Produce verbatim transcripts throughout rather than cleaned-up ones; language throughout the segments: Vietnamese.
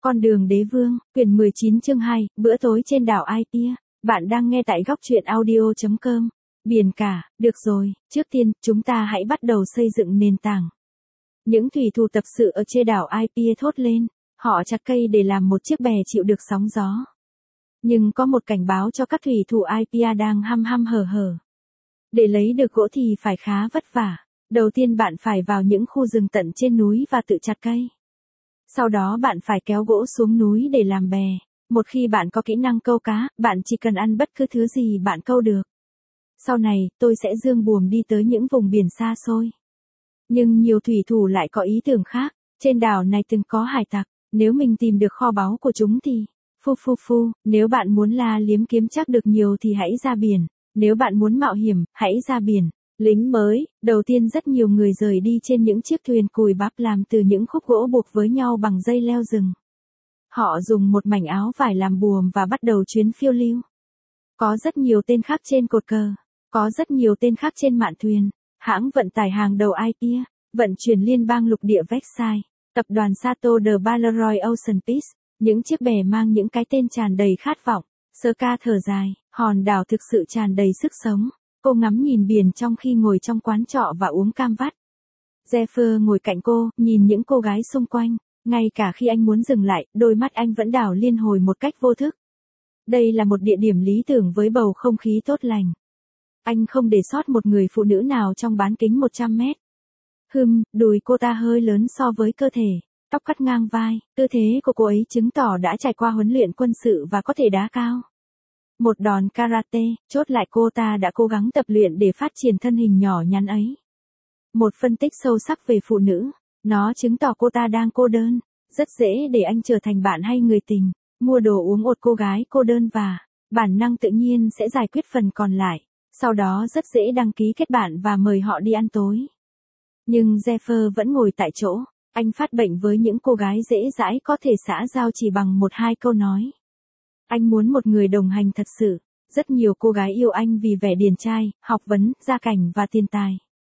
Con đường đế vương, quyển mười chín chương hai, bữa tối trên đảo Ai-Tia. Bạn đang nghe tại góc truyện audio chấm com. Biển cả, được rồi, trước tiên, chúng ta hãy bắt đầu xây dựng nền tảng. Những thủy thủ tập sự ở trên đảo Ai-Tia thốt lên, họ chặt cây để làm một chiếc bè chịu được sóng gió. Nhưng có một cảnh báo cho các thủy thủ Ai-Tia đang hăm hăm hở hở. Để lấy được gỗ thì phải khá vất vả. Đầu tiên bạn phải vào những khu rừng tận trên núi và tự chặt cây. Sau đó bạn phải kéo gỗ xuống núi để làm bè. Một khi bạn có kỹ năng câu cá, bạn chỉ cần ăn bất cứ thứ gì bạn câu được. Sau này, tôi sẽ dương buồm đi tới những vùng biển xa xôi. Nhưng nhiều thủy thủ lại có ý tưởng khác. Trên đảo này từng có hải tặc. Nếu mình tìm được kho báu của chúng thì... Phu phu phu, nếu bạn muốn la liếm kiếm chắc được nhiều thì hãy ra biển. Nếu bạn muốn mạo hiểm, hãy ra biển. Lính mới, đầu tiên rất nhiều người rời đi trên những chiếc thuyền cùi bắp làm từ những khúc gỗ buộc với nhau bằng dây leo rừng. Họ dùng một mảnh áo vải làm buồm và bắt đầu chuyến phiêu lưu. Có rất nhiều tên khác trên cột cờ, có rất nhiều tên khác trên mạn thuyền. Hãng vận tải hàng đầu Ai-Tia, vận chuyển liên bang lục địa Vexai, tập đoàn Sato de Balleroy Ocean Peace, những chiếc bè mang những cái tên tràn đầy khát vọng. Sơ ca thở dài, hòn đảo thực sự tràn đầy sức sống. Cô ngắm nhìn biển trong khi ngồi trong quán trọ và uống cam vắt. Zephyr ngồi cạnh cô, nhìn những cô gái xung quanh. Ngay cả khi anh muốn dừng lại, đôi mắt anh vẫn đảo liên hồi một cách vô thức. Đây là một địa điểm lý tưởng với bầu không khí tốt lành. Anh không để sót một người phụ nữ nào trong bán kính một trăm mét. Hừm, đùi cô ta hơi lớn so với cơ thể. Tóc cắt ngang vai, tư thế của cô ấy chứng tỏ đã trải qua huấn luyện quân sự và có thể đá cao. Một đòn karate, chốt lại cô ta đã cố gắng tập luyện để phát triển thân hình nhỏ nhắn ấy. Một phân tích sâu sắc về phụ nữ, nó chứng tỏ cô ta đang cô đơn, rất dễ để anh trở thành bạn hay người tình, mua đồ uống ột cô gái cô đơn và, bản năng tự nhiên sẽ giải quyết phần còn lại, sau đó rất dễ đăng ký kết bạn và mời họ đi ăn tối. Nhưng Zephyr vẫn ngồi tại chỗ, anh phát bệnh với những cô gái dễ dãi có thể xã giao chỉ bằng một hai câu nói. Anh muốn một người đồng hành thật sự. Rất nhiều cô gái yêu anh vì vẻ điển trai, học vấn, gia cảnh và tiền tài.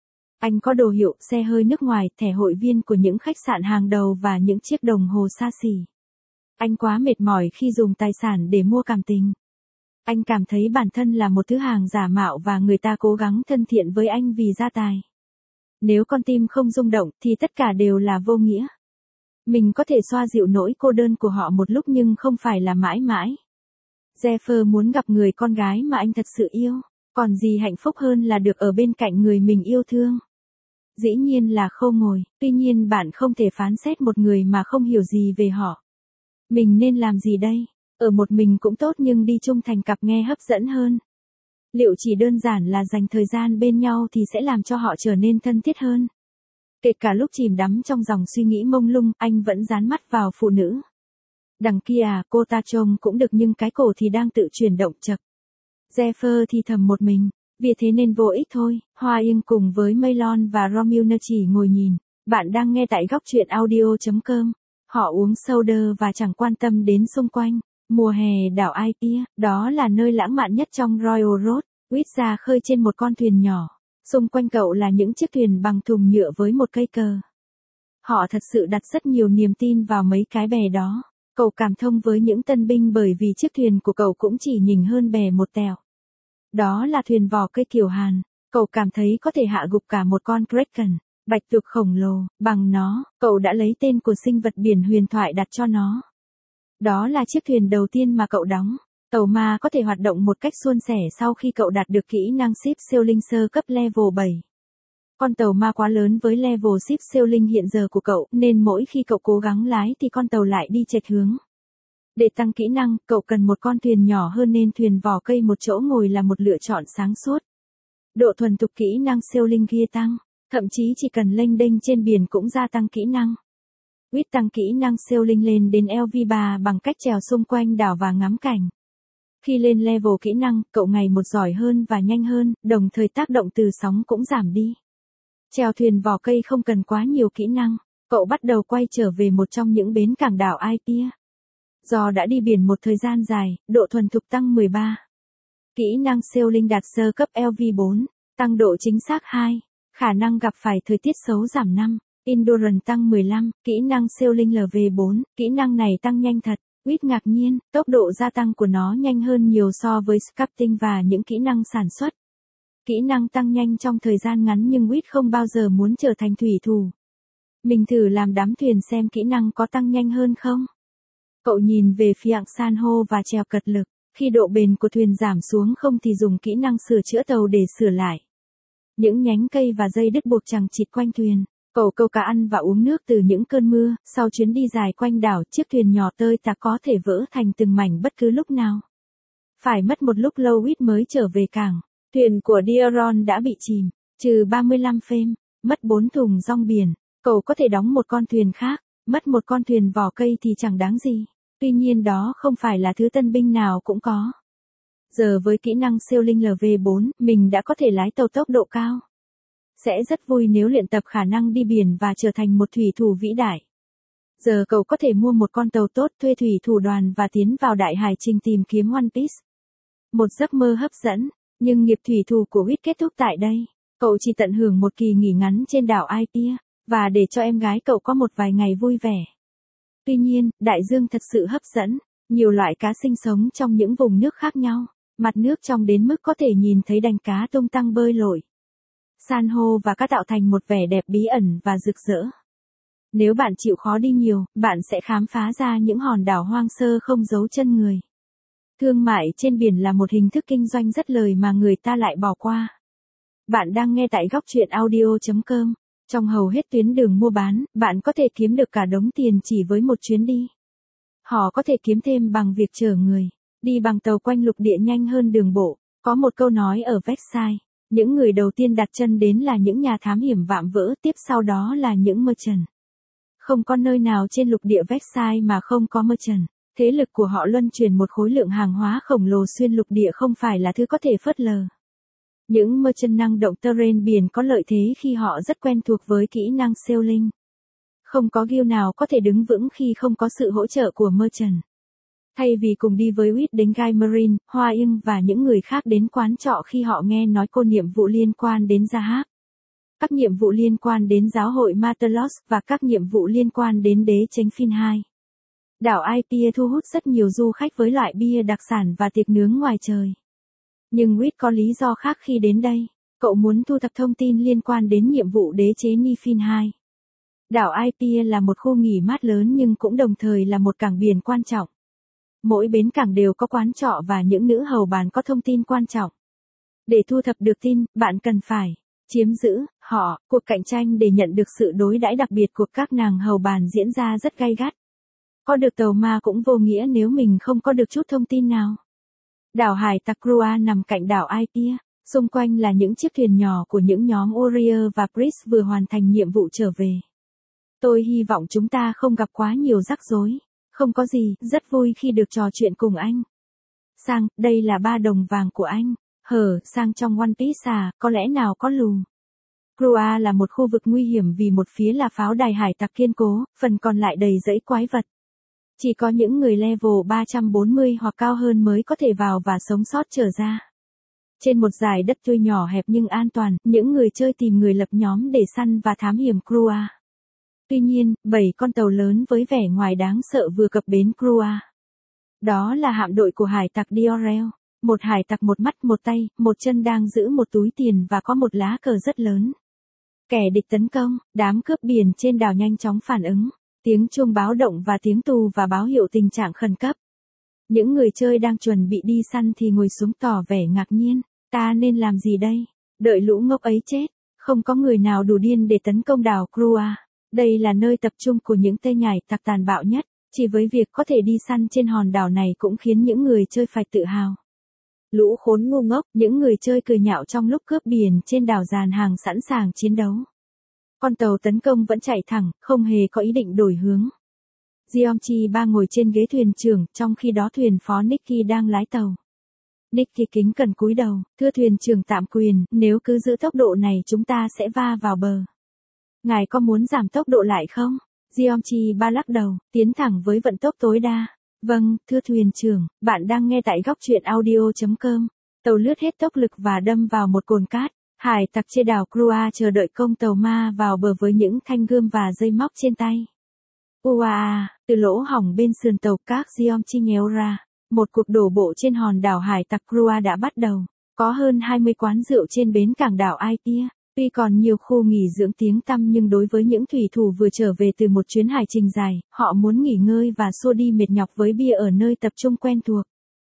Anh có đồ hiệu, xe hơi nước ngoài, thẻ hội viên của những khách sạn hàng đầu và những chiếc đồng hồ xa xỉ. Anh quá mệt mỏi khi dùng tài sản để mua cảm tình. Anh cảm thấy bản thân là một thứ hàng giả mạo và người ta cố gắng thân thiện với anh vì gia tài. Nếu con tim không rung động thì tất cả đều là vô nghĩa. Mình có thể xoa dịu nỗi cô đơn của họ một lúc nhưng không phải là mãi mãi. Zephyr muốn gặp người con gái mà anh thật sự yêu, còn gì hạnh phúc hơn là được ở bên cạnh người mình yêu thương. Dĩ nhiên là không ngồi, tuy nhiên bạn không thể phán xét một người mà không hiểu gì về họ. Mình nên làm gì đây? Ở một mình cũng tốt nhưng đi chung thành cặp nghe hấp dẫn hơn. Liệu chỉ đơn giản là dành thời gian bên nhau thì sẽ làm cho họ trở nên thân thiết hơn? Kể cả lúc chìm đắm trong dòng suy nghĩ mông lung, anh vẫn dán mắt vào phụ nữ. Đằng kia à, cô ta trông cũng được nhưng cái cổ thì đang tự chuyển động chập. Zephyr thì thầm một mình, vì thế nên vô ích thôi. Hoa Yên cùng với Maylon và Romeo chỉ ngồi nhìn. Bạn đang nghe tại góc truyện audio chấm com. Họ uống soda và chẳng quan tâm đến xung quanh. Mùa hè đảo Ai-Tia, đó là nơi lãng mạn nhất trong Royal Road. Quýt ra khơi trên một con thuyền nhỏ. Xung quanh cậu là những chiếc thuyền bằng thùng nhựa với một cây cờ. Họ thật sự đặt rất nhiều niềm tin vào mấy cái bè đó. Cậu cảm thông với những tân binh bởi vì chiếc thuyền của cậu cũng chỉ nhỉnh hơn bè một tẹo. Đó là thuyền vỏ cây kiểu Hàn. Cậu cảm thấy có thể hạ gục cả một con Kraken, bạch tuộc khổng lồ, bằng nó. Cậu đã lấy tên của sinh vật biển huyền thoại đặt cho nó. Đó là chiếc thuyền đầu tiên mà cậu đóng. Tàu ma có thể hoạt động một cách suôn sẻ sau khi cậu đạt được kỹ năng ship sailing sơ cấp level bảy. Con tàu ma quá lớn với level ship sailing hiện giờ của cậu, nên mỗi khi cậu cố gắng lái thì con tàu lại đi chệch hướng. Để tăng kỹ năng, cậu cần một con thuyền nhỏ hơn nên thuyền vỏ cây một chỗ ngồi là một lựa chọn sáng suốt. Độ thuần thục kỹ năng sailing kia tăng, thậm chí chỉ cần lênh đênh trên biển cũng gia tăng kỹ năng. Quýt tăng kỹ năng sailing lên đến L V ba bằng cách trèo xung quanh đảo và ngắm cảnh. Khi lên level kỹ năng, cậu ngày một giỏi hơn và nhanh hơn, đồng thời tác động từ sóng cũng giảm đi. Chèo thuyền vỏ cây không cần quá nhiều kỹ năng, cậu bắt đầu quay trở về một trong những bến cảng đảo Ai-Tia. Do đã đi biển một thời gian dài, độ thuần thục tăng mười ba. Kỹ năng sailing đạt sơ cấp L V bốn, tăng độ chính xác hai, khả năng gặp phải thời tiết xấu giảm năm, Endurance tăng mười lăm, kỹ năng Sailing lv bốn, kỹ năng này tăng nhanh thật. Quýt ngạc nhiên, tốc độ gia tăng của nó nhanh hơn nhiều so với Sculpting và những kỹ năng sản xuất. Kỹ năng tăng nhanh trong thời gian ngắn nhưng Quýt không bao giờ muốn trở thành thủy thủ. Mình thử làm đắm thuyền xem kỹ năng có tăng nhanh hơn không. Cậu nhìn về phía san hô và trèo cật lực. Khi độ bền của thuyền giảm xuống không thì dùng kỹ năng sửa chữa tàu để sửa lại. Những nhánh cây và dây đứt buộc chằng chịt quanh thuyền. Cậu câu cá ăn và uống nước từ những cơn mưa. Sau chuyến đi dài quanh đảo, chiếc thuyền nhỏ tơi tả có thể vỡ thành từng mảnh bất cứ lúc nào. Phải mất một lúc lâu Quýt mới trở về cảng. Thuyền của Diaron đã bị chìm, trừ ba mươi lăm phêm, mất bốn thùng rong biển. Cậu có thể đóng một con thuyền khác, mất một con thuyền vỏ cây thì chẳng đáng gì. Tuy nhiên đó không phải là thứ tân binh nào cũng có. Giờ với kỹ năng Sailing lv bốn, mình đã có thể lái tàu tốc độ cao. Sẽ rất vui nếu luyện tập khả năng đi biển và trở thành một thủy thủ vĩ đại. Giờ cậu có thể mua một con tàu tốt, thuê thủy thủ đoàn và tiến vào đại hải trình tìm kiếm One Piece. Một giấc mơ hấp dẫn, nhưng nghiệp thủy thủ của Quýt kết thúc tại đây. Cậu chỉ tận hưởng một kỳ nghỉ ngắn trên đảo Aipia, và để cho em gái cậu có một vài ngày vui vẻ. Tuy nhiên, đại dương thật sự hấp dẫn, nhiều loại cá sinh sống trong những vùng nước khác nhau, mặt nước trong đến mức có thể nhìn thấy đàn cá tung tăng bơi lội. San hô và cá tạo thành một vẻ đẹp bí ẩn và rực rỡ. Nếu bạn chịu khó đi nhiều, bạn sẽ khám phá ra những hòn đảo hoang sơ không giấu chân người. Thương mại trên biển là một hình thức kinh doanh rất lời mà người ta lại bỏ qua. Bạn đang nghe tại góc truyện audio chấm com. Trong hầu hết tuyến đường mua bán, bạn có thể kiếm được cả đống tiền chỉ với một chuyến đi. Họ có thể kiếm thêm bằng việc chở người, đi bằng tàu quanh lục địa nhanh hơn đường bộ. Có một câu nói ở Versailles, những người đầu tiên đặt chân đến là những nhà thám hiểm vạm vỡ, tiếp sau đó là những merchant. Không có nơi nào trên lục địa Versailles mà không có merchant. Thế lực của họ luân chuyển một khối lượng hàng hóa khổng lồ xuyên lục địa không phải là thứ có thể phớt lờ. Những merchant năng động terrain biển có lợi thế khi họ rất quen thuộc với kỹ năng sailing. Không có guild nào có thể đứng vững khi không có sự hỗ trợ của merchant. Thay vì cùng đi với Quýt đến Guy Marine, Hoa Ưng và những người khác đến quán trọ khi họ nghe nói cô nhiệm vụ liên quan đến Zahab, các nhiệm vụ liên quan đến giáo hội Matelos và các nhiệm vụ liên quan đến đế chánh Phin hai. Đảo Aipia thu hút rất nhiều du khách với loại bia đặc sản và tiệc nướng ngoài trời. Nhưng Quýt có lý do khác khi đến đây. Cậu muốn thu thập thông tin liên quan đến nhiệm vụ đế chế Nifin hai. Đảo Aipia là một khu nghỉ mát lớn nhưng cũng đồng thời là một cảng biển quan trọng. Mỗi bến cảng đều có quán trọ và những nữ hầu bàn có thông tin quan trọng. Để thu thập được tin, bạn cần phải chiếm giữ họ. Cuộc cạnh tranh để nhận được sự đối đãi đặc biệt của các nàng hầu bàn diễn ra rất gay gắt. Có được tàu ma cũng vô nghĩa nếu mình không có được chút thông tin nào. Đảo hải tặc Krua nằm cạnh đảo Aipia, xung quanh là những chiếc thuyền nhỏ của những nhóm Warrior và Priest vừa hoàn thành nhiệm vụ trở về. Tôi hy vọng chúng ta không gặp quá nhiều rắc rối. Không có gì, rất vui khi được trò chuyện cùng anh. Sang, đây là ba đồng vàng của anh. Hở, sang trong One Piece à, có lẽ nào có lù. Krua là một khu vực nguy hiểm vì một phía là pháo đài hải tặc kiên cố, phần còn lại đầy rẫy quái vật. Chỉ có những người level ba trăm bốn mươi hoặc cao hơn mới có thể vào và sống sót trở ra. Trên một dải đất thuê nhỏ hẹp nhưng an toàn, những người chơi tìm người lập nhóm để săn và thám hiểm Krua. Tuy nhiên, bảy con tàu lớn với vẻ ngoài đáng sợ vừa cập bến Krua. Đó là hạm đội của hải tặc Diorel, một hải tặc một mắt một tay, một chân đang giữ một túi tiền và có một lá cờ rất lớn. Kẻ địch tấn công, đám cướp biển trên đảo nhanh chóng phản ứng. Tiếng chuông báo động và tiếng tù và báo hiệu tình trạng khẩn cấp. Những người chơi đang chuẩn bị đi săn thì ngồi xuống tỏ vẻ ngạc nhiên. Ta nên làm gì đây? Đợi lũ ngốc ấy chết. Không có người nào đủ điên để tấn công đảo Krua. Đây là nơi tập trung của những tên nhảy tặc tàn bạo nhất. Chỉ với việc có thể đi săn trên hòn đảo này cũng khiến những người chơi phải tự hào. Lũ khốn ngu ngốc, những người chơi cười nhạo trong lúc cướp biển trên đảo dàn hàng sẵn sàng chiến đấu. Con tàu tấn công vẫn chạy thẳng, không hề có ý định đổi hướng. Giomchi ba ngồi trên ghế thuyền trưởng, trong khi đó thuyền phó Nicky đang lái tàu. Nicky kính cẩn cúi đầu, thưa thuyền trưởng tạm quyền, nếu cứ giữ tốc độ này chúng ta sẽ va vào bờ. Ngài có muốn giảm tốc độ lại không? Giomchi ba lắc đầu, tiến thẳng với vận tốc tối đa. Vâng, thưa thuyền trưởng, bạn đang nghe tại góc truyện audio chấm com. Tàu lướt hết tốc lực và đâm vào một cồn cát. Hải tặc trên đảo Crua chờ đợi công tàu ma vào bờ với những thanh gươm và dây móc trên tay. Ua, từ lỗ hổng bên sườn tàu các Giom chi nhéo ra, một cuộc đổ bộ trên hòn đảo hải tặc Crua đã bắt đầu. Có hơn hai mươi quán rượu trên bến cảng đảo Aitia. Tuy còn nhiều khu nghỉ dưỡng tiếng tăm nhưng đối với những thủy thủ vừa trở về từ một chuyến hải trình dài, họ muốn nghỉ ngơi và xua đi mệt nhọc với bia ở nơi tập trung quen thuộc.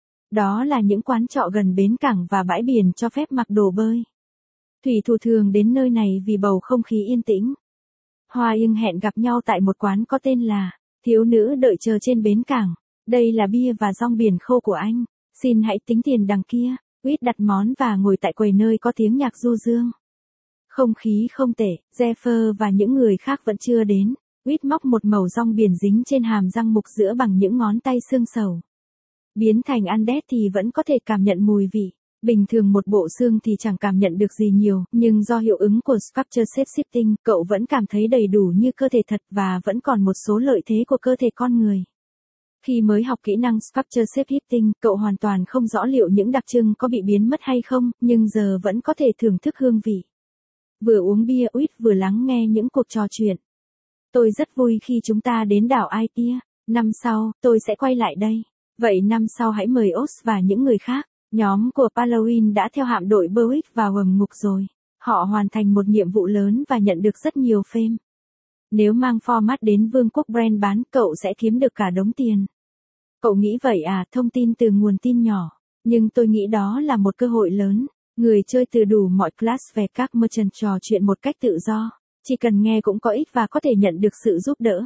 Đó là những quán trọ gần bến cảng và bãi biển cho phép mặc đồ bơi. Thủy thủ thường đến nơi này vì bầu không khí yên tĩnh. Hoa Yên hẹn gặp nhau tại một quán có tên là Thiếu nữ đợi chờ trên bến cảng. Đây là bia và rong biển khô của anh. Xin hãy tính tiền đằng kia. Quýt đặt món và ngồi tại quầy nơi có tiếng nhạc du dương. Không khí không tệ, Zephyr và những người khác vẫn chưa đến. Quýt móc một mẩu rong biển dính trên hàm răng mục giữa bằng những ngón tay xương sầu. Biến thành undead thì vẫn có thể cảm nhận mùi vị. Bình thường một bộ xương thì chẳng cảm nhận được gì nhiều, nhưng do hiệu ứng của Sculpture Shape Shifting, cậu vẫn cảm thấy đầy đủ như cơ thể thật và vẫn còn một số lợi thế của cơ thể con người. Khi mới học kỹ năng Sculpture Shape Shifting, cậu hoàn toàn không rõ liệu những đặc trưng có bị biến mất hay không, nhưng giờ vẫn có thể thưởng thức hương vị. Vừa uống bia Quýt vừa lắng nghe những cuộc trò chuyện. Tôi rất vui khi chúng ta đến đảo Aitia. Năm sau, tôi sẽ quay lại đây. Vậy năm sau hãy mời Oz và những người khác. Nhóm của Palawin đã theo hạm đội Berwick vào hầm ngục rồi. Họ hoàn thành một nhiệm vụ lớn và nhận được rất nhiều fame. Nếu mang format đến Vương quốc Brand bán, cậu sẽ kiếm được cả đống tiền. Cậu nghĩ vậy à? Thông tin từ nguồn tin nhỏ. Nhưng tôi nghĩ đó là một cơ hội lớn. Người chơi từ đủ mọi class về các merchant trò chuyện một cách tự do. Chỉ cần nghe cũng có ích và có thể nhận được sự giúp đỡ.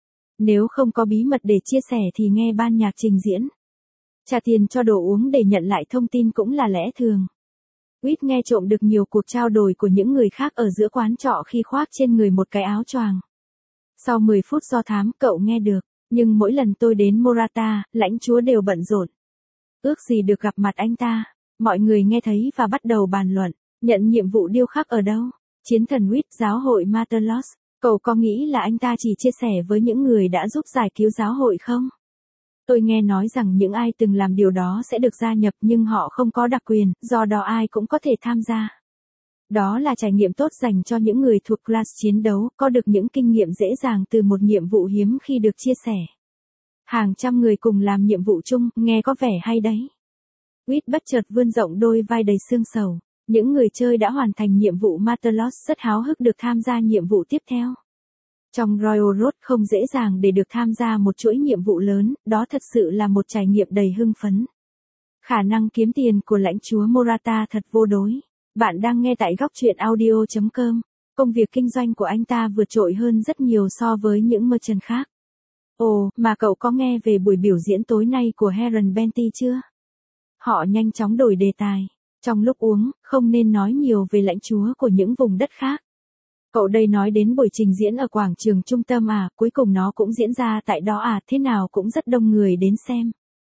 Nếu không có bí mật để chia sẻ thì nghe ban nhạc trình diễn. Trả tiền cho đồ uống để nhận lại thông tin cũng là lẽ thường. Quýt nghe trộm được nhiều cuộc trao đổi của những người khác ở giữa quán trọ khi khoác trên người một cái áo choàng. Sau mười phút do thám cậu nghe được, nhưng mỗi lần tôi đến Morata, lãnh chúa đều bận rộn. Ước gì được gặp mặt anh ta. Mọi người nghe thấy và bắt đầu bàn luận, nhận nhiệm vụ điêu khắc ở đâu? Chiến thần Quýt, giáo hội Matelos. Cậu có nghĩ là anh ta chỉ chia sẻ với những người đã giúp giải cứu giáo hội không? Tôi nghe nói rằng những ai từng làm điều đó sẽ được gia nhập nhưng họ không có đặc quyền, do đó ai cũng có thể tham gia. Đó là trải nghiệm tốt dành cho những người thuộc class chiến đấu, có được những kinh nghiệm dễ dàng từ một nhiệm vụ hiếm khi được chia sẻ. Hàng trăm người cùng làm nhiệm vụ chung, nghe có vẻ hay đấy. Quýt bất chợt vươn rộng đôi vai đầy xương sầu. Những người chơi đã hoàn thành nhiệm vụ Matelos rất háo hức được tham gia nhiệm vụ tiếp theo. Trong Royal Road không dễ dàng để được tham gia một chuỗi nhiệm vụ lớn, đó thật sự là một trải nghiệm đầy hưng phấn. Khả năng kiếm tiền của lãnh chúa Morata thật vô đối. Bạn đang nghe tại góc truyện audio chấm com. Công việc kinh doanh của anh ta vượt trội hơn rất nhiều so với những merchant khác. Ồ, mà cậu có nghe về buổi biểu diễn tối nay của Heron Benty chưa? Họ nhanh chóng đổi đề tài. Trong lúc uống, không nên nói nhiều về lãnh chúa của những vùng đất khác. Cậu đây nói đến buổi trình diễn ở quảng trường trung tâm à, cuối cùng nó cũng diễn ra tại đó à, thế nào cũng rất đông người đến xem.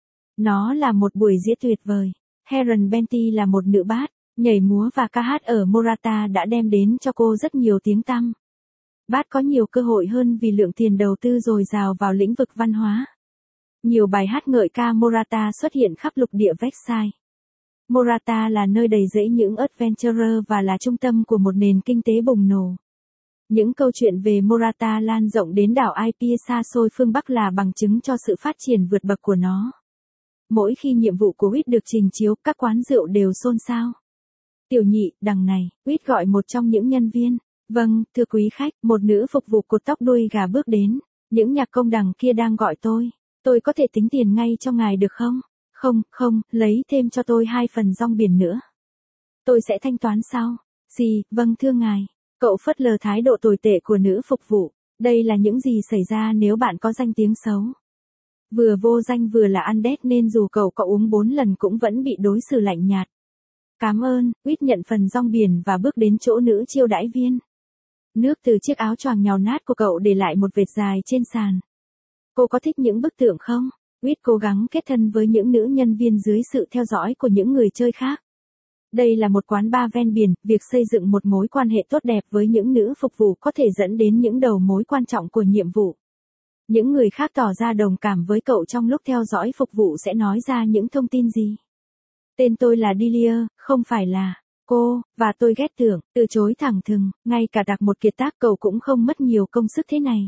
Nó là một buổi diễn tuyệt vời. Heron Benty là một nữ bát, nhảy múa và ca hát ở Morata đã đem đến cho cô rất nhiều tiếng tăm. Bát có nhiều cơ hội hơn vì lượng tiền đầu tư dồi dào vào lĩnh vực văn hóa. Nhiều bài hát ngợi ca Morata xuất hiện khắp lục địa Vexai. Morata là nơi đầy rẫy những adventurer và là trung tâm của một nền kinh tế bùng nổ. Những câu chuyện về Morata lan rộng đến đảo Aitia xa xôi phương Bắc là bằng chứng cho sự phát triển vượt bậc của nó. Mỗi khi nhiệm vụ của Quýt được trình chiếu, các quán rượu đều xôn xao. Tiểu nhị, đằng này, Quýt gọi một trong những nhân viên. Vâng, thưa quý khách, một nữ phục vụ cột tóc đuôi gà bước đến. Những nhạc công đằng kia đang gọi tôi. Tôi có thể tính tiền ngay cho ngài được không? Không, không, lấy thêm cho tôi hai phần rong biển nữa. Tôi sẽ thanh toán sau. Gì, vâng thưa ngài. Cậu phớt lờ thái độ tồi tệ của nữ phục vụ. Đây là những gì xảy ra nếu bạn có danh tiếng xấu. Vừa vô danh vừa là undead nên dù cậu có uống bốn lần cũng vẫn bị đối xử lạnh nhạt. Cảm ơn, Quýt nhận phần rong biển và bước đến chỗ nữ chiêu đãi viên. Nước từ chiếc áo choàng nhào nát của cậu để lại một vệt dài trên sàn. Cô có thích những bức tượng không? Quýt cố gắng kết thân với những nữ nhân viên dưới sự theo dõi của những người chơi khác. Đây là một quán bar ven biển, việc xây dựng một mối quan hệ tốt đẹp với những nữ phục vụ có thể dẫn đến những đầu mối quan trọng của nhiệm vụ. Những người khác tỏ ra đồng cảm với cậu trong lúc theo dõi phục vụ sẽ nói ra những thông tin gì? Tên tôi là Delia, không phải là. Cô, và tôi ghét tưởng, từ chối thẳng thừng, ngay cả đặt một kiệt tác cậu cũng không mất nhiều công sức thế này.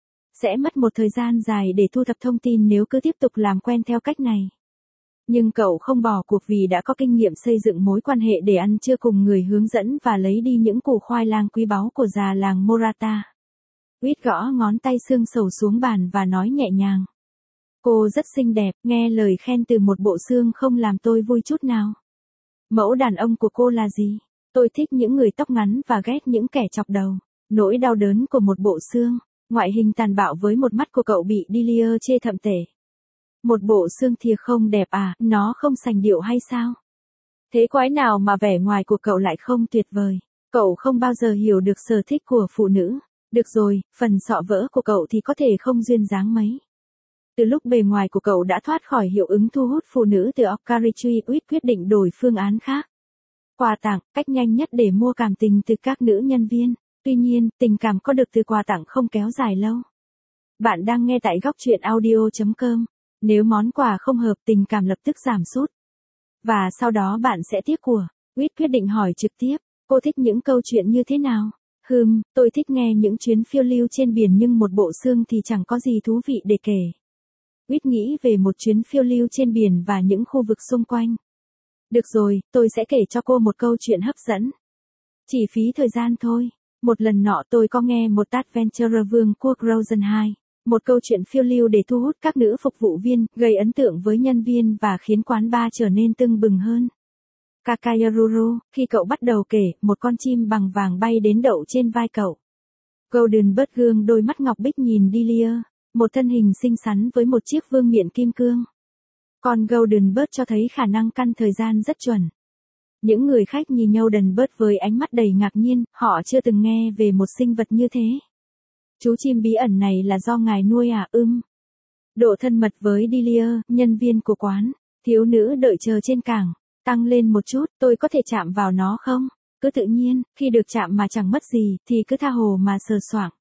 Sẽ mất một thời gian dài để thu thập thông tin nếu cứ tiếp tục làm quen theo cách này. Nhưng cậu không bỏ cuộc vì đã có kinh nghiệm xây dựng mối quan hệ để ăn trưa cùng người hướng dẫn và lấy đi những củ khoai lang quý báu của già làng Morata. Quýt gõ ngón tay xương sầu xuống bàn và nói nhẹ nhàng. Cô rất xinh đẹp, nghe lời khen từ một bộ xương không làm tôi vui chút nào. Mẫu đàn ông của cô là gì? Tôi thích những người tóc ngắn và ghét những kẻ chọc đầu. Nỗi đau đớn của một bộ xương, ngoại hình tàn bạo với một mắt của cậu bị Delia chê thậm tệ. Một bộ xương thìa không đẹp à, nó không sành điệu hay sao? Thế quái nào mà vẻ ngoài của cậu lại không tuyệt vời? Cậu không bao giờ hiểu được sở thích của phụ nữ. Được rồi, phần sọ vỡ của cậu thì có thể không duyên dáng mấy. Từ lúc bề ngoài của cậu đã thoát khỏi hiệu ứng thu hút phụ nữ từ Okarichui, Quýt quyết định đổi phương án khác. Quà tặng, cách nhanh nhất để mua cảm tình từ các nữ nhân viên. Tuy nhiên, tình cảm có được từ quà tặng không kéo dài lâu. Bạn đang nghe tại góc truyện audio chấm com. Nếu món quà không hợp, tình cảm lập tức giảm sút. Và sau đó bạn sẽ tiếc của. Quýt quyết định hỏi trực tiếp, cô thích những câu chuyện như thế nào? Hừm, tôi thích nghe những chuyến phiêu lưu trên biển nhưng một bộ xương thì chẳng có gì thú vị để kể. Quýt nghĩ về một chuyến phiêu lưu trên biển và những khu vực xung quanh. Được rồi, tôi sẽ kể cho cô một câu chuyện hấp dẫn. Chỉ phí thời gian thôi. Một lần nọ tôi có nghe một Adventure Vương quốc Rosen hai. Một câu chuyện phiêu lưu để thu hút các nữ phục vụ viên, gây ấn tượng với nhân viên và khiến quán bar trở nên tưng bừng hơn. Kakayaruru, khi cậu bắt đầu kể, một con chim bằng vàng bay đến đậu trên vai cậu. Golden Bird gương đôi mắt ngọc bích nhìn Delia, một thân hình xinh xắn với một chiếc vương miện kim cương. Con Golden Bird cho thấy khả năng căn thời gian rất chuẩn. Những người khách nhìn Golden Bird với ánh mắt đầy ngạc nhiên, họ chưa từng nghe về một sinh vật như thế. Chú chim bí ẩn này là do ngài nuôi à? Ưm. Độ thân mật với Delia, nhân viên của quán. Thiếu nữ đợi chờ trên cảng. Tăng lên một chút, tôi có thể chạm vào nó không? Cứ tự nhiên, khi được chạm mà chẳng mất gì, thì cứ tha hồ mà sờ soạng.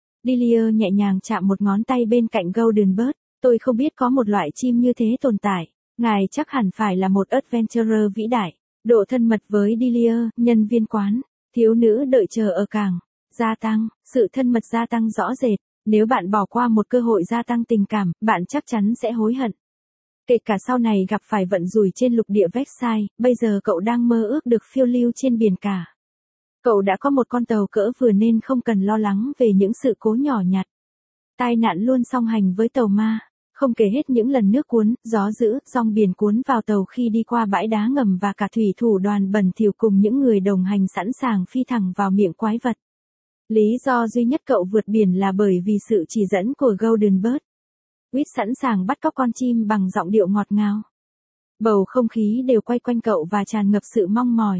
Delia nhẹ nhàng chạm một ngón tay bên cạnh Golden Bird. Tôi không biết có một loại chim như thế tồn tại. Ngài chắc hẳn phải là một adventurer vĩ đại. Độ thân mật với Delia, nhân viên quán. Thiếu nữ đợi chờ ở cảng. Gia tăng, sự thân mật gia tăng rõ rệt. Nếu bạn bỏ qua một cơ hội gia tăng tình cảm, bạn chắc chắn sẽ hối hận. Kể cả sau này gặp phải vận rủi trên lục địa Versailles, bây giờ cậu đang mơ ước được phiêu lưu trên biển cả. Cậu đã có một con tàu cỡ vừa nên không cần lo lắng về những sự cố nhỏ nhặt. Tai nạn luôn song hành với tàu ma, không kể hết những lần nước cuốn, gió dữ, dòng biển cuốn vào tàu khi đi qua bãi đá ngầm và cả thủy thủ đoàn bẩn thỉu cùng những người đồng hành sẵn sàng phi thẳng vào miệng quái vật. Lý do duy nhất cậu vượt biển là bởi vì sự chỉ dẫn của Golden Bird. Quýt sẵn sàng bắt cóc con chim bằng giọng điệu ngọt ngào. Bầu không khí đều quay quanh cậu và tràn ngập sự mong mỏi.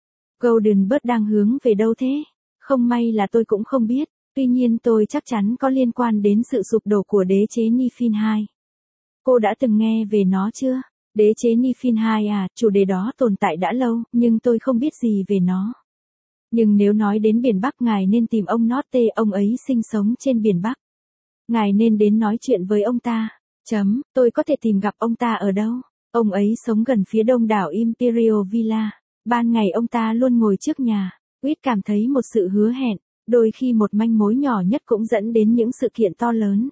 Golden Bird đang hướng về đâu thế? Không may là tôi cũng không biết, tuy nhiên tôi chắc chắn có liên quan đến sự sụp đổ của đế chế Nifin hai. Cô đã từng nghe về nó chưa? Đế chế Nifin hai à, chủ đề đó tồn tại đã lâu, nhưng tôi không biết gì về nó. Nhưng nếu nói đến biển Bắc, ngài nên tìm ông Norte, ông ấy sinh sống trên biển Bắc. Ngài nên đến nói chuyện với ông ta. Chấm, tôi có thể tìm gặp ông ta ở đâu? Ông ấy sống gần phía đông đảo Imperial Villa. Ban ngày ông ta luôn ngồi trước nhà. Quýt cảm thấy một sự hứa hẹn, đôi khi một manh mối nhỏ nhất cũng dẫn đến những sự kiện to lớn.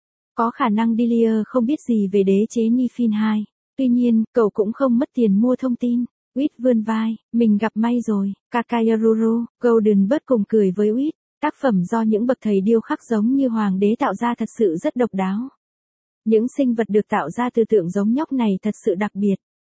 Có khả năng Delia không biết gì về đế chế Nifin hai. Tuy nhiên, cậu cũng không mất tiền mua thông tin. Quýt vươn vai, mình gặp may rồi. Kakayaruru, Golden Bird cùng cười với Quýt. Tác phẩm do những bậc thầy điêu khắc giống như hoàng đế tạo ra thật sự rất độc đáo. Những sinh vật được tạo ra từ tượng giống nhóc này thật sự đặc biệt.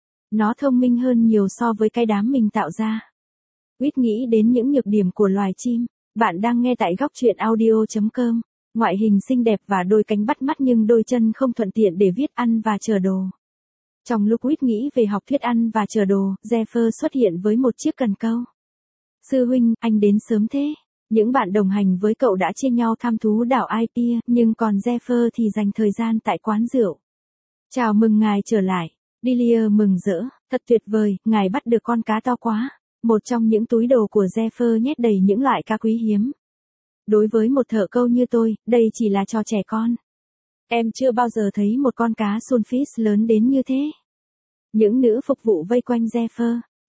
Nó thông minh hơn nhiều so với cái đám mình tạo ra. Quýt nghĩ đến những nhược điểm của loài chim. Bạn đang nghe tại góc truyện audio chấm com. Ngoại hình xinh đẹp và đôi cánh bắt mắt nhưng đôi chân không thuận tiện để viết ăn và chở đồ. Trong lúc Quýt nghĩ về học thuyết ăn và chở đồ, Zephyr xuất hiện với một chiếc cần câu. Sư huynh, anh đến sớm thế. Những bạn đồng hành với cậu đã chia nhau thăm thú đảo Aipia, nhưng còn Zephyr thì dành thời gian tại quán rượu. Chào mừng ngài trở lại. Delia mừng rỡ, thật tuyệt vời, ngài bắt được con cá to quá. Một trong những túi đồ của Zephyr nhét đầy những loại cá quý hiếm. Đối với một thợ câu như tôi, đây chỉ là trò trẻ con. Em chưa bao giờ thấy một con cá sunfish lớn đến như thế. Những nữ phục vụ vây quanh Zephyr.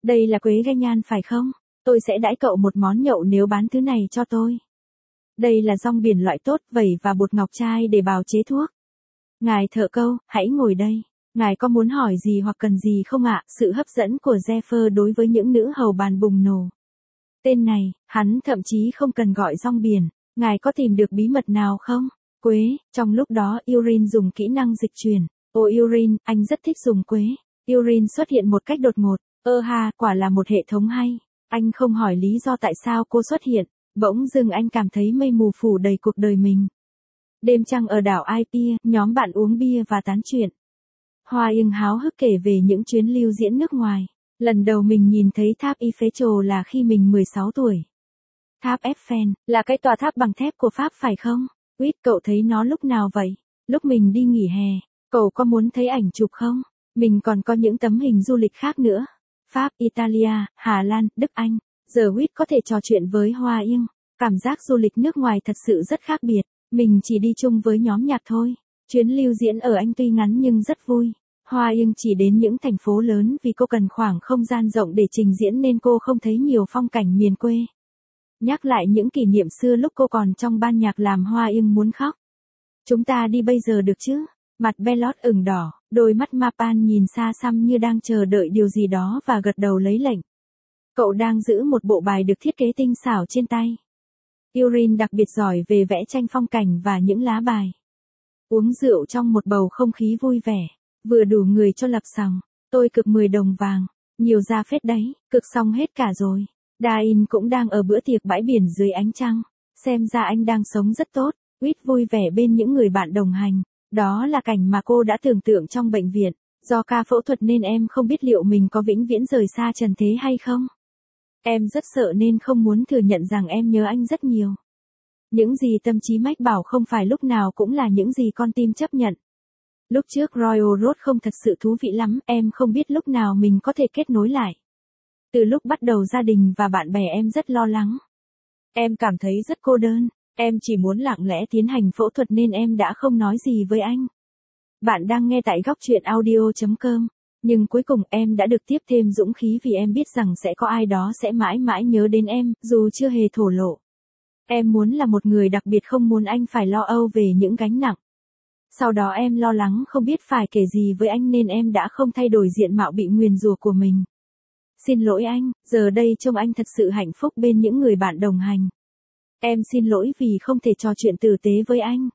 Đây là quế gai nhan phải không? Tôi sẽ đãi cậu một món nhậu nếu bán thứ này cho tôi. Đây là rong biển loại tốt, vẩy và bột ngọc trai để bào chế thuốc. Ngài thợ câu, hãy ngồi đây. Ngài có muốn hỏi gì hoặc cần gì không ạ? Sự hấp dẫn của Zephyr đối với những nữ hầu bàn bùng nổ. Tên này, hắn thậm chí không cần gọi rong biển. Ngài có tìm được bí mật nào không? Quế, trong lúc đó Yurin dùng kỹ năng dịch chuyển. Ô Yurin, anh rất thích dùng quế. Yurin xuất hiện một cách đột ngột. Ơ ha, quả là một hệ thống hay. Anh không hỏi lý do tại sao cô xuất hiện. Bỗng dưng anh cảm thấy mây mù phủ đầy cuộc đời mình. Đêm trăng ở đảo Aipia, nhóm bạn uống bia và tán chuyện. Hoa Yên háo hức kể về những chuyến lưu diễn nước ngoài. Lần đầu mình nhìn thấy tháp Eiffel là khi mình mười sáu tuổi. Tháp Eiffel, là cái tòa tháp bằng thép của Pháp phải không? Quýt, cậu thấy nó lúc nào vậy? Lúc mình đi nghỉ hè. Cậu có muốn thấy ảnh chụp không? Mình còn có những tấm hình du lịch khác nữa. Pháp, Italia, Hà Lan, Đức Anh. Giờ Quýt có thể trò chuyện với Hoa Yên. Cảm giác du lịch nước ngoài thật sự rất khác biệt. Mình chỉ đi chung với nhóm nhạc thôi. Chuyến lưu diễn ở Anh tuy ngắn nhưng rất vui. Hoa Yên chỉ đến những thành phố lớn vì cô cần khoảng không gian rộng để trình diễn nên cô không thấy nhiều phong cảnh miền quê. Nhắc lại những kỷ niệm xưa lúc cô còn trong ban nhạc làm Hoa Yên muốn khóc. Chúng ta đi bây giờ được chứ? Mặt Bellot ửng đỏ, đôi mắt Mapan nhìn xa xăm như đang chờ đợi điều gì đó và gật đầu lấy lệnh. Cậu đang giữ một bộ bài được thiết kế tinh xảo trên tay. Yurin đặc biệt giỏi về vẽ tranh phong cảnh và những lá bài. Uống rượu trong một bầu không khí vui vẻ, vừa đủ người cho lập sòng. Tôi cực mười đồng vàng, nhiều ra phết đấy, cực xong hết cả rồi. Dain cũng đang ở bữa tiệc bãi biển dưới ánh trăng. Xem ra anh đang sống rất tốt, Quýt vui vẻ bên những người bạn đồng hành. Đó là cảnh mà cô đã tưởng tượng trong bệnh viện. Do ca phẫu thuật nên em không biết liệu mình có vĩnh viễn rời xa trần thế hay không. Em rất sợ nên không muốn thừa nhận rằng em nhớ anh rất nhiều. Những gì tâm trí mách bảo không phải lúc nào cũng là những gì con tim chấp nhận. Lúc trước Royal Road không thật sự thú vị lắm, em không biết lúc nào mình có thể kết nối lại. Từ lúc bắt đầu gia đình và bạn bè em rất lo lắng. Em cảm thấy rất cô đơn, em chỉ muốn lặng lẽ tiến hành phẫu thuật nên em đã không nói gì với anh. Bạn đang nghe tại góc truyện audio chấm com. Nhưng cuối cùng em đã được tiếp thêm dũng khí vì em biết rằng sẽ có ai đó sẽ mãi mãi nhớ đến em, dù chưa hề thổ lộ. Em muốn là một người đặc biệt, không muốn anh phải lo âu về những gánh nặng. Sau đó em lo lắng không biết phải kể gì với anh nên em đã không thay đổi diện mạo bị nguyền rủa của mình. Xin lỗi anh, giờ đây trông anh thật sự hạnh phúc bên những người bạn đồng hành. Em xin lỗi vì không thể trò chuyện tử tế với anh.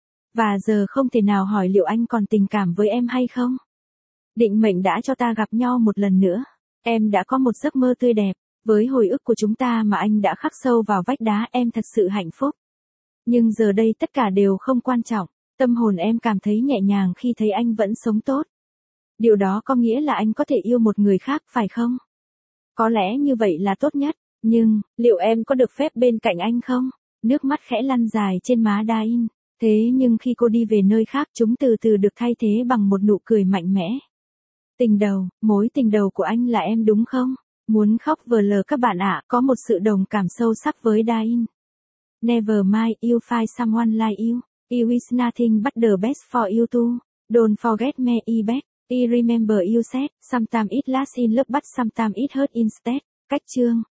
Và giờ không thể nào hỏi liệu anh còn tình cảm với em hay không. Định mệnh đã cho ta gặp nhau một lần nữa. Em đã có một giấc mơ tươi đẹp. Với hồi ức của chúng ta mà anh đã khắc sâu vào vách đá, em thật sự hạnh phúc. Nhưng giờ đây tất cả đều không quan trọng. Tâm hồn em cảm thấy nhẹ nhàng khi thấy anh vẫn sống tốt. Điều đó có nghĩa là anh có thể yêu một người khác, phải không? Có lẽ như vậy là tốt nhất. Nhưng, liệu em có được phép bên cạnh anh không? Nước mắt khẽ lăn dài trên má Dain. Thế nhưng khi cô đi về nơi khác, chúng từ từ được thay thế bằng một nụ cười mạnh mẽ. Tình đầu, mối tình đầu của anh là em đúng không? Muốn khóc vờ lờ các bạn ạ, có một sự đồng cảm sâu sắc với Dain. Never mind, you find someone like you. You is nothing but the best for you too. Don't forget me, I bet. I remember you said, sometimes it lasts in love but sometimes it hurt instead. Cách chương